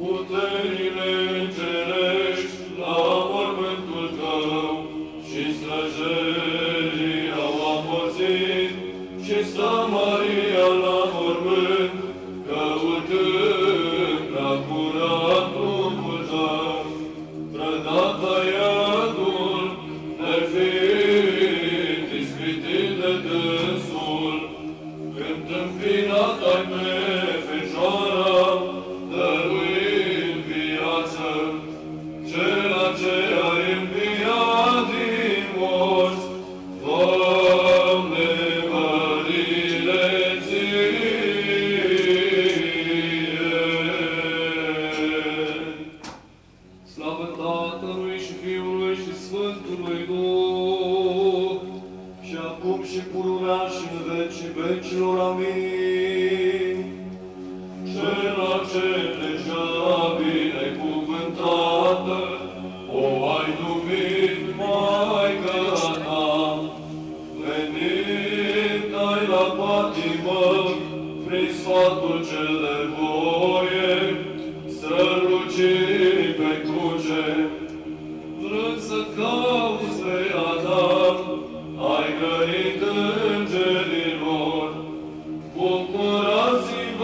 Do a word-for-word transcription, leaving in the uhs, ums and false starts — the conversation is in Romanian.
puterile îngerești la mormântul tău și străjerii au apăzit și stă Maria la mormânt, căutând la curat Duhul tău, prădata iadul, nefiind ispitit de dânsul, când înfinat-ai pe Fecioara, dăruind viață, cela ce ai înviat din morți, Doamne, mărire ție! Slavă Tatălui și Fiului și Sfântului Duh, și acum și pururea și în vecii vecilor. Amin. Cela ce deja binecuvântată, o ai numit Maica ta, venind ai la patimă, prin sfatul cel de